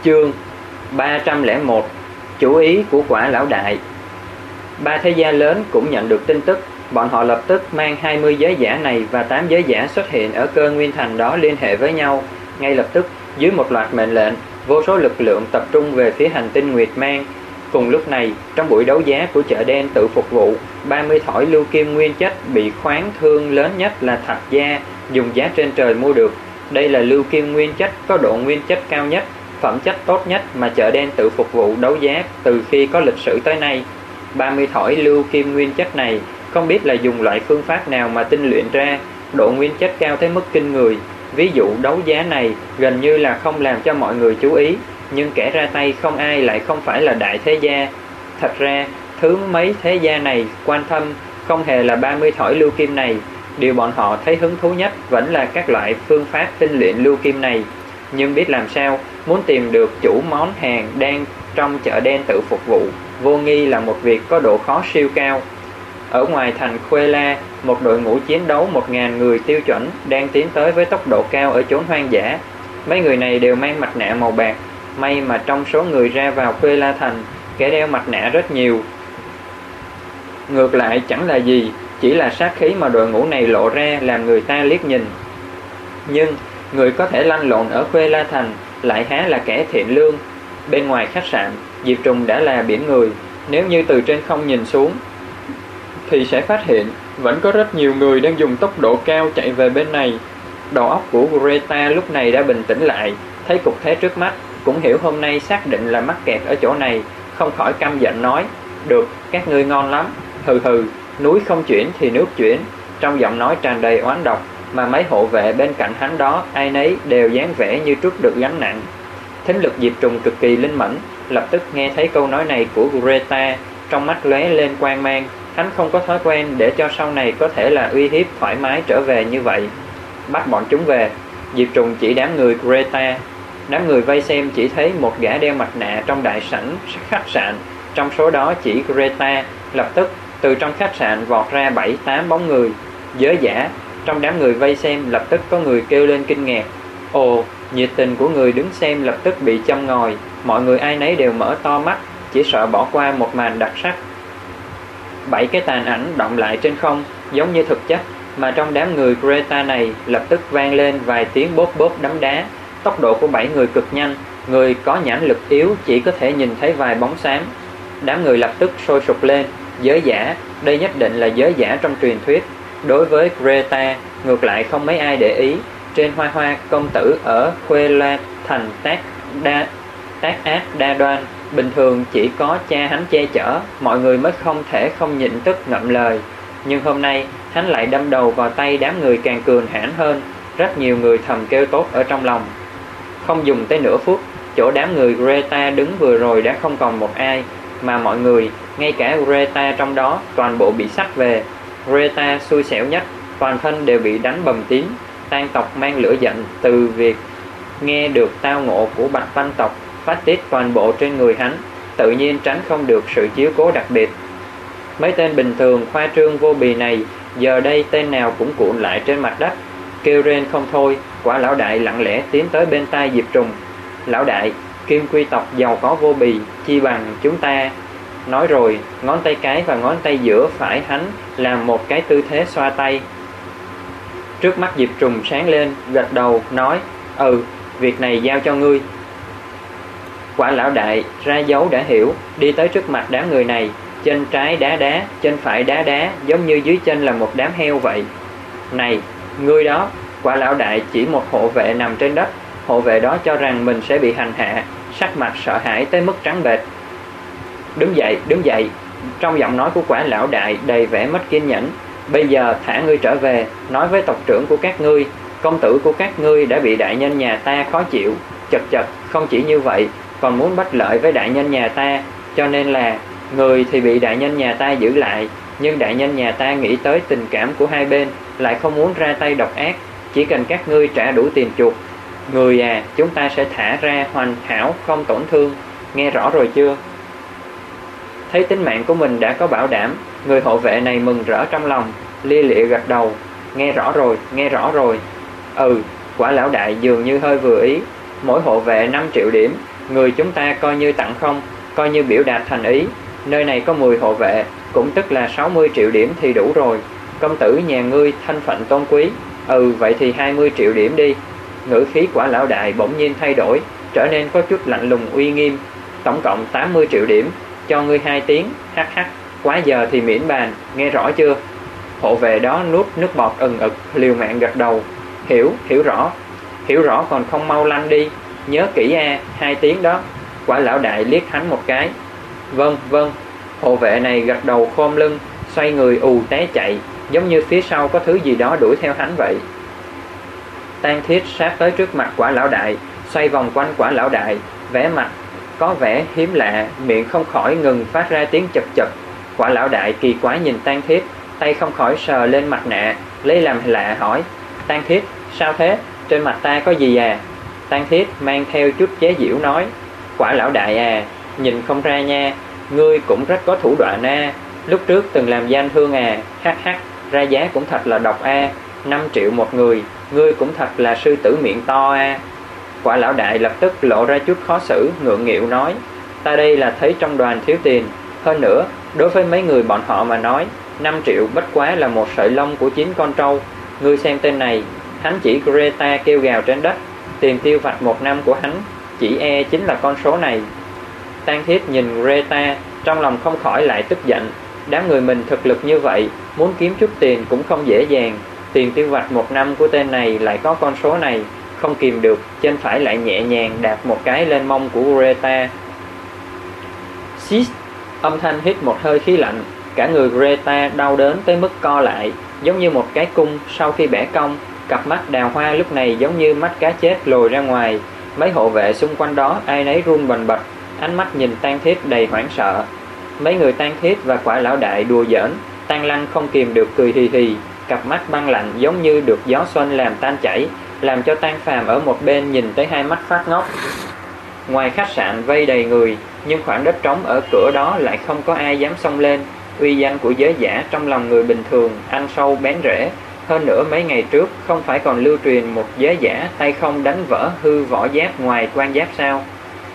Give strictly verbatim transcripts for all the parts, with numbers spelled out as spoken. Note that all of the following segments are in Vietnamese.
Chương ba trăm lẻ một. Chủ ý của Quả Lão Đại. Ba thế gia lớn cũng nhận được tin tức. Bọn họ lập tức mang hai mươi giới giả này và tám giới giả xuất hiện ở Cơ Nguyên Thành đó liên hệ với nhau. Ngay lập tức, dưới một loạt mệnh lệnh, vô số lực lượng tập trung về phía hành tinh Nguyệt Mang. Cùng lúc này, trong buổi đấu giá của chợ đen tự phục vụ, ba mươi thỏi lưu kim nguyên chất bị khoáng thương lớn nhất là Thạch Gia dùng giá trên trời mua được. Đây là lưu kim nguyên chất có độ nguyên chất cao nhất, phẩm chất tốt nhất mà chợ đen tự phục vụ đấu giá từ khi có lịch sử tới nay. ba mươi thỏi lưu kim nguyên chất này không biết là dùng loại phương pháp nào mà tinh luyện ra, độ nguyên chất cao tới mức kinh người. Ví dụ đấu giá này gần như là không làm cho mọi người chú ý, nhưng kẻ ra tay không ai lại không phải là đại thế gia. Thật ra, thứ mấy thế gia này quan tâm không hề là ba mươi thỏi lưu kim này. Điều bọn họ thấy hứng thú nhất vẫn là các loại phương pháp tinh luyện lưu kim này. Nhưng biết làm sao, muốn tìm được chủ món hàng đang trong chợ đen tự phục vụ, vô nghi là một việc có độ khó siêu cao. Ở ngoài thành Khuê La, một đội ngũ chiến đấu một nghìn người tiêu chuẩn đang tiến tới với tốc độ cao ở chốn hoang dã. Mấy người này đều mang mặt nạ màu bạc. May mà trong số người ra vào Khuê La Thành, kẻ đeo mặt nạ rất nhiều. Ngược lại chẳng là gì, chỉ là sát khí mà đội ngũ này lộ ra làm người ta liếc nhìn. Nhưng người có thể lăn lộn ở Khuê La Thành lại há là kẻ thiện lương. Bên ngoài khách sạn, Diệp Trùng đã là biển người. Nếu như từ trên không nhìn xuống thì sẽ phát hiện vẫn có rất nhiều người đang dùng tốc độ cao chạy về bên này. Đầu óc của Greta lúc này đã bình tĩnh lại, thấy cục thế trước mắt, cũng hiểu hôm nay xác định là mắc kẹt ở chỗ này, không khỏi căm giận nói: "Được, các ngươi ngon lắm, hừ hừ, núi không chuyển thì nước chuyển." Trong giọng nói tràn đầy oán độc, mà mấy hộ vệ bên cạnh hắn đó ai nấy đều dáng vẻ như trút được gánh nặng. Thính lực Diệp Trùng cực kỳ linh mẫn, lập tức nghe thấy câu nói này của Greta, trong mắt lóe lên quang mang. Hắn không có thói quen để cho sau này có thể là uy hiếp thoải mái trở về như vậy. Bắt bọn chúng về. Diệp Trùng chỉ đám người Greta. Đám người vây xem chỉ thấy một gã đeo mặt nạ trong đại sảnh khách sạn, trong số đó chỉ Greta. Lập tức từ trong khách sạn vọt ra bảy tám bóng người giới giả. Trong đám người vây xem lập tức có người kêu lên kinh ngạc. Ồ, nhiệt tình của người đứng xem lập tức bị châm ngòi. Mọi người ai nấy đều mở to mắt, chỉ sợ bỏ qua một màn đặc sắc. Bảy cái tàn ảnh động lại trên không giống như thực chất, mà trong đám người Greta này lập tức vang lên vài tiếng bốp bốp đấm đá. Tốc độ của bảy người cực nhanh, người có nhãn lực yếu chỉ có thể nhìn thấy vài bóng xám. Đám người lập tức sôi sục lên. Giới giả, đây nhất định là giới giả trong truyền thuyết. Đối với Greta, ngược lại không mấy ai để ý. Trên Hoa Hoa công tử ở Khuê La Thành tác đa tác ác đa đoan, bình thường chỉ có cha hắn che chở, mọi người mới không thể không nhịn tức ngậm lời. Nhưng hôm nay hắn lại đâm đầu vào tay đám người càng cường hãn hơn. Rất nhiều người thầm kêu tốt ở trong lòng. Không dùng tới nửa phút, chỗ đám người Greta đứng vừa rồi đã không còn một ai, mà mọi người, ngay cả Greta trong đó, toàn bộ bị xách về. Greta xui xẻo nhất, toàn thân đều bị đánh bầm tím, tan tộc mang lửa giận từ việc nghe được tao ngộ của Bạch Văn tộc phát tiết toàn bộ trên người hắn, tự nhiên tránh không được sự chiếu cố đặc biệt. Mấy tên bình thường khoa trương vô bì này giờ đây tên nào cũng cuộn lại trên mặt đất, kêu rên không thôi. Quả Lão Đại lặng lẽ tiến tới bên tai Diệp Trùng. Lão Đại, Kim Quy tộc giàu có vô bì, chi bằng chúng ta. Nói rồi, ngón tay cái và ngón tay giữa phải hắn làm một cái tư thế xoa tay. Trước mắt Diệp Trùng sáng lên, gật đầu, nói: Ừ, việc này giao cho ngươi. Quả Lão Đại ra dấu đã hiểu, đi tới trước mặt đám người này, chân trái đá đá, chân phải đá đá, giống như dưới chân là một đám heo vậy. Này, ngươi đó! Quả Lão Đại chỉ một hộ vệ nằm trên đất. Hộ vệ đó cho rằng mình sẽ bị hành hạ, sắc mặt sợ hãi tới mức trắng bệch. Đứng dậy, đứng dậy! Trong giọng nói của Quả Lão Đại đầy vẻ mất kiên nhẫn. Bây giờ thả ngươi trở về, nói với tộc trưởng của các ngươi, công tử của các ngươi đã bị đại nhân nhà ta khó chịu. Chật chật, không chỉ như vậy, còn muốn bất lợi với đại nhân nhà ta, cho nên là người thì bị đại nhân nhà ta giữ lại, nhưng đại nhân nhà ta nghĩ tới tình cảm của hai bên, lại không muốn ra tay độc ác. Chỉ cần các ngươi trả đủ tiền chuộc, người à, chúng ta sẽ thả ra hoàn hảo không tổn thương. Nghe rõ rồi chưa? Thấy tính mạng của mình đã có bảo đảm, người hộ vệ này mừng rỡ trong lòng, lia lịa gật đầu. Nghe rõ rồi, nghe rõ rồi. Ừ, Quả Lão Đại dường như hơi vừa ý. Mỗi hộ vệ năm triệu điểm, người chúng ta coi như tặng không, coi như biểu đạt thành ý. Nơi này có mười hộ vệ, cũng tức là sáu mươi triệu điểm thì đủ rồi. Công tử nhà ngươi thân phận tôn quý, ừ vậy thì hai mươi triệu điểm đi. Ngữ khí Quả lão đại bỗng nhiên thay đổi, trở nên có chút lạnh lùng uy nghiêm. Tổng cộng tám mươi triệu điểm, cho ngươi hai tiếng, hắc hắc, quá giờ thì miễn bàn, nghe rõ chưa? Hộ vệ đó nuốt nước bọt ừng ực, liều mạng gật đầu. Hiểu, hiểu rõ. Hiểu rõ còn không mau lanh đi, nhớ kỹ a, hai tiếng đó. Quả lão đại liếc hắn một cái. Vâng, vâng. Hộ vệ này gật đầu khom lưng, xoay người ù té chạy, giống như phía sau có thứ gì đó đuổi theo hắn vậy. Tang Thiết sát tới trước mặt Quả lão đại, xoay vòng quanh Quả lão đại, vẻ mặt có vẻ hiếm lạ, miệng không khỏi ngừng phát ra tiếng chật chật. Quả lão đại kỳ quái nhìn Tang Thiết, tay không khỏi sờ lên mặt nạ, lấy làm lạ hỏi: Tang Thiết, sao thế? Trên mặt ta có gì à? Tang Thiết mang theo chút chế giễu nói: Quả lão đại à, nhìn không ra nha, ngươi cũng rất có thủ đoạn a. Lúc trước từng làm gian thương à, hắc hắc, ra giá cũng thật là độc a, năm triệu một người, ngươi cũng thật là sư tử miệng to a. Quả lão đại lập tức lộ ra chút khó xử, ngượng nghịu nói: Ta đây là thấy trong đoàn thiếu tiền, hơn nữa, đối với mấy người bọn họ mà nói, năm triệu bất quá là một sợi lông của chín con trâu. Ngươi xem tên này, hắn chỉ Greta kêu gào trên đất, tiền tiêu vặt một năm của hắn chỉ e chính là con số này. Tang Thiết nhìn Greta, trong lòng không khỏi lại tức giận. Đám người mình thực lực như vậy, muốn kiếm chút tiền cũng không dễ dàng. Tiền tiêu vặt một năm của tên này lại có con số này, không kìm được, chân phải lại nhẹ nhàng đạp một cái lên mông của Greta. Xít, âm thanh hít một hơi khí lạnh, cả người Greta đau đớn tới mức co lại, giống như một cái cung sau khi bẻ cong. Cặp mắt đào hoa lúc này giống như mắt cá chết lồi ra ngoài. Mấy hộ vệ xung quanh đó ai nấy run bần bật, ánh mắt nhìn Tang Thiết đầy hoảng sợ. Mấy người Tang Thiết và Quả lão đại đùa giỡn, Tang Lăng không kìm được cười hì hì, cặp mắt băng lạnh giống như được gió xuân làm tan chảy, làm cho Tang Phàm ở một bên nhìn tới hai mắt phát ngốc. Ngoài khách sạn vây đầy người, nhưng khoảng đất trống ở cửa đó lại không có ai dám xông lên. Uy danh của giới giả trong lòng người bình thường ăn sâu bén rễ. Hơn nữa mấy ngày trước không phải còn lưu truyền một giới giả tay không đánh vỡ hư võ giáp ngoài quan giáp sao?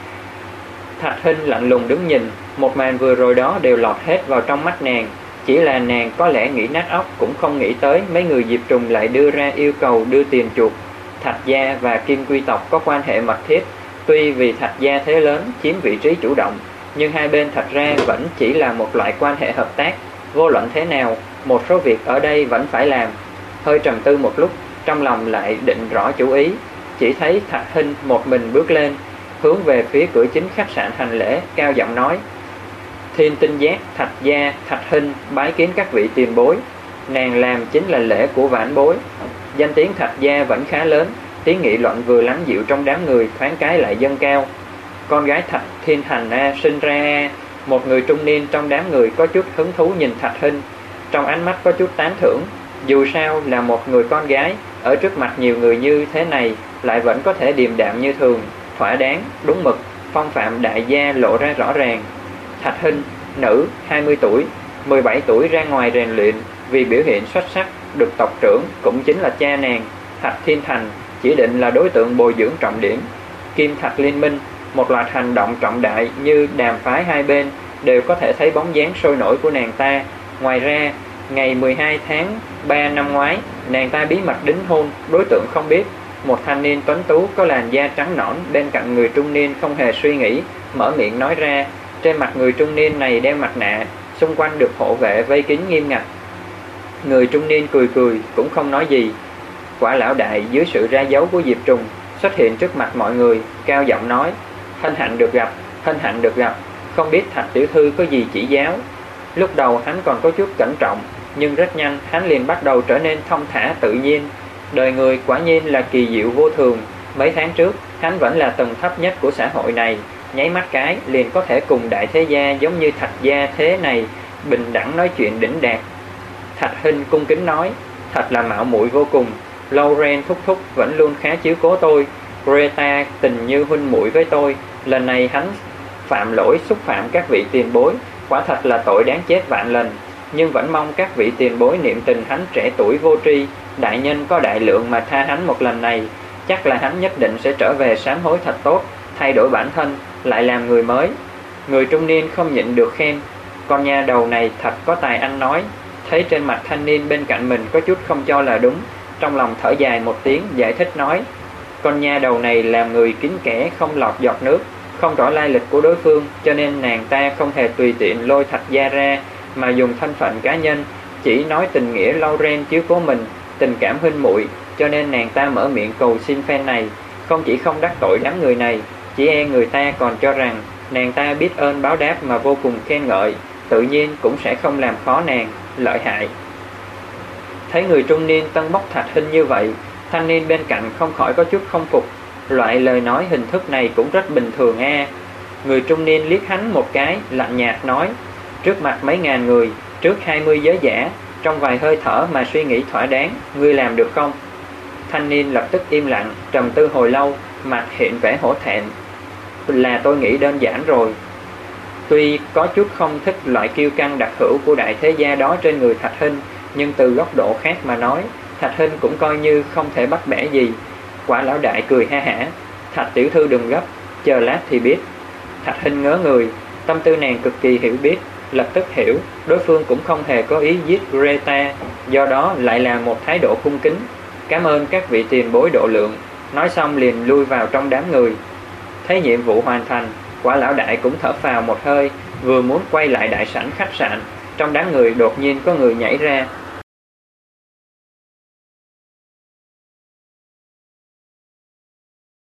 Thạch Hinh lạnh lùng đứng nhìn, một màn vừa rồi đó đều lọt hết vào trong mắt nàng. Chỉ là nàng có lẽ nghĩ nát óc cũng không nghĩ tới mấy người Diệp Trùng lại đưa ra yêu cầu đưa tiền chuộc. Thạch gia và Kim Quy tộc có quan hệ mật thiết, tuy vì Thạch gia thế lớn chiếm vị trí chủ động, nhưng hai bên thật ra vẫn chỉ là một loại quan hệ hợp tác. Vô luận thế nào, một số việc ở đây vẫn phải làm. Hơi trầm tư một lúc, trong lòng lại định rõ chủ ý. Chỉ thấy Thạch Hinh một mình bước lên, hướng về phía cửa chính khách sạn hành lễ, cao giọng nói: Thiên Tinh Giác, Thạch gia, Thạch Hinh bái kiến các vị tiền bối. Nàng làm chính là lễ của vãn bối. Danh tiếng Thạch gia vẫn khá lớn, tiếng nghị luận vừa lắng dịu trong đám người thoáng cái lại dâng cao. Con gái Thạch Thiên Hành a, sinh ra a. Một người trung niên trong đám người có chút hứng thú nhìn Thạch Hinh, trong ánh mắt có chút tán thưởng. Dù sao là một người con gái, ở trước mặt nhiều người như thế này lại vẫn có thể điềm đạm như thường, thỏa đáng, đúng mực, phong phạm đại gia lộ ra rõ ràng. Thạch Hinh, nữ, hai mươi tuổi, mười bảy tuổi ra ngoài rèn luyện, vì biểu hiện xuất sắc được tộc trưởng cũng chính là cha nàng Thạch Thiên Thành chỉ định là đối tượng bồi dưỡng trọng điểm. Kim Thạch liên minh, một loạt hành động trọng đại như đàm phái hai bên đều có thể thấy bóng dáng sôi nổi của nàng ta. Ngoài ra, ngày mười hai tháng ba năm ngoái, nàng ta bí mật đính hôn, đối tượng không biết. Một thanh niên tuấn tú có làn da trắng nõn bên cạnh người trung niên không hề suy nghĩ, mở miệng nói ra. Trên mặt người trung niên này đeo mặt nạ, xung quanh được hộ vệ vây kín nghiêm ngặt. Người trung niên cười cười, cũng không nói gì. Quả lão đại dưới sự ra dấu của Diệp Trùng xuất hiện trước mặt mọi người, cao giọng nói: Hân hạnh được gặp, hân hạnh được gặp, không biết Thạch tiểu thư có gì chỉ giáo. Lúc đầu hắn còn có chút cẩn trọng, nhưng rất nhanh hắn liền bắt đầu trở nên thông thả tự nhiên. Đời người quả nhiên là kỳ diệu vô thường. Mấy tháng trước hắn vẫn là tầng thấp nhất của xã hội này, nháy mắt cái liền có thể cùng đại thế gia giống như Thạch gia thế này bình đẳng nói chuyện đỉnh đạt. Thạch Hinh cung kính nói: Thật là mạo muội vô cùng, Lauren thúc thúc vẫn luôn khá chiếu cố tôi, Greta tình như huynh muội với tôi, lần này hắn phạm lỗi xúc phạm các vị tiền bối, quả thật là tội đáng chết vạn lần, nhưng vẫn mong các vị tiền bối niệm tình hắn trẻ tuổi vô tri, đại nhân có đại lượng mà tha hắn một lần này, chắc là hắn nhất định sẽ trở về sám hối thật tốt, thay đổi bản thân, lại làm người mới. Người trung niên không nhịn được khen, con nha đầu này thật có tài ăn nói. Thấy trên mặt thanh niên bên cạnh mình có chút không cho là đúng, trong lòng thở dài một tiếng giải thích nói, con nha đầu này làm người kín kẽ không lọt giọt nước, không rõ lai lịch của đối phương, cho nên nàng ta không hề tùy tiện lôi Thạch gia ra, mà dùng thân phận cá nhân, chỉ nói tình nghĩa lau ren chiếu cố mình, tình cảm huynh muội, cho nên nàng ta mở miệng cầu xin phen này, không chỉ không đắc tội đám người này, chỉ e người ta còn cho rằng nàng ta biết ơn báo đáp mà vô cùng khen ngợi, tự nhiên cũng sẽ không làm khó nàng, lợi hại. Thấy người trung niên tân bốc Thạch Hinh như vậy, thanh niên bên cạnh không khỏi có chút không phục, loại lời nói hình thức này cũng rất bình thường a. Người trung niên liếc hắn một cái, lạnh nhạt nói, trước mặt mấy ngàn người, trước hai mươi giới giả, trong vài hơi thở mà suy nghĩ thỏa đáng, ngươi làm được không? Thanh niên lập tức im lặng, trầm tư hồi lâu, mặt hiện vẻ hổ thẹn. Là tôi nghĩ đơn giản rồi. Tuy có chút không thích loại kiêu căng đặc hữu của đại thế gia đó trên người Thạch Hinh, nhưng từ góc độ khác mà nói, Thạch Hinh cũng coi như không thể bắt bẻ gì. Quả lão đại cười ha hả, Thạch tiểu thư đừng gấp, chờ lát thì biết. Thạch Hinh ngớ người, tâm tư nàng cực kỳ hiểu biết, lập tức hiểu đối phương cũng không hề có ý giết Greta, do đó lại là một thái độ cung kính. Cảm ơn các vị tiền bối độ lượng, nói xong liền lui vào trong đám người. Thấy nhiệm vụ hoàn thành, quả lão đại cũng thở phào một hơi, vừa muốn quay lại đại sảnh khách sạn, trong đám người đột nhiên có người nhảy ra,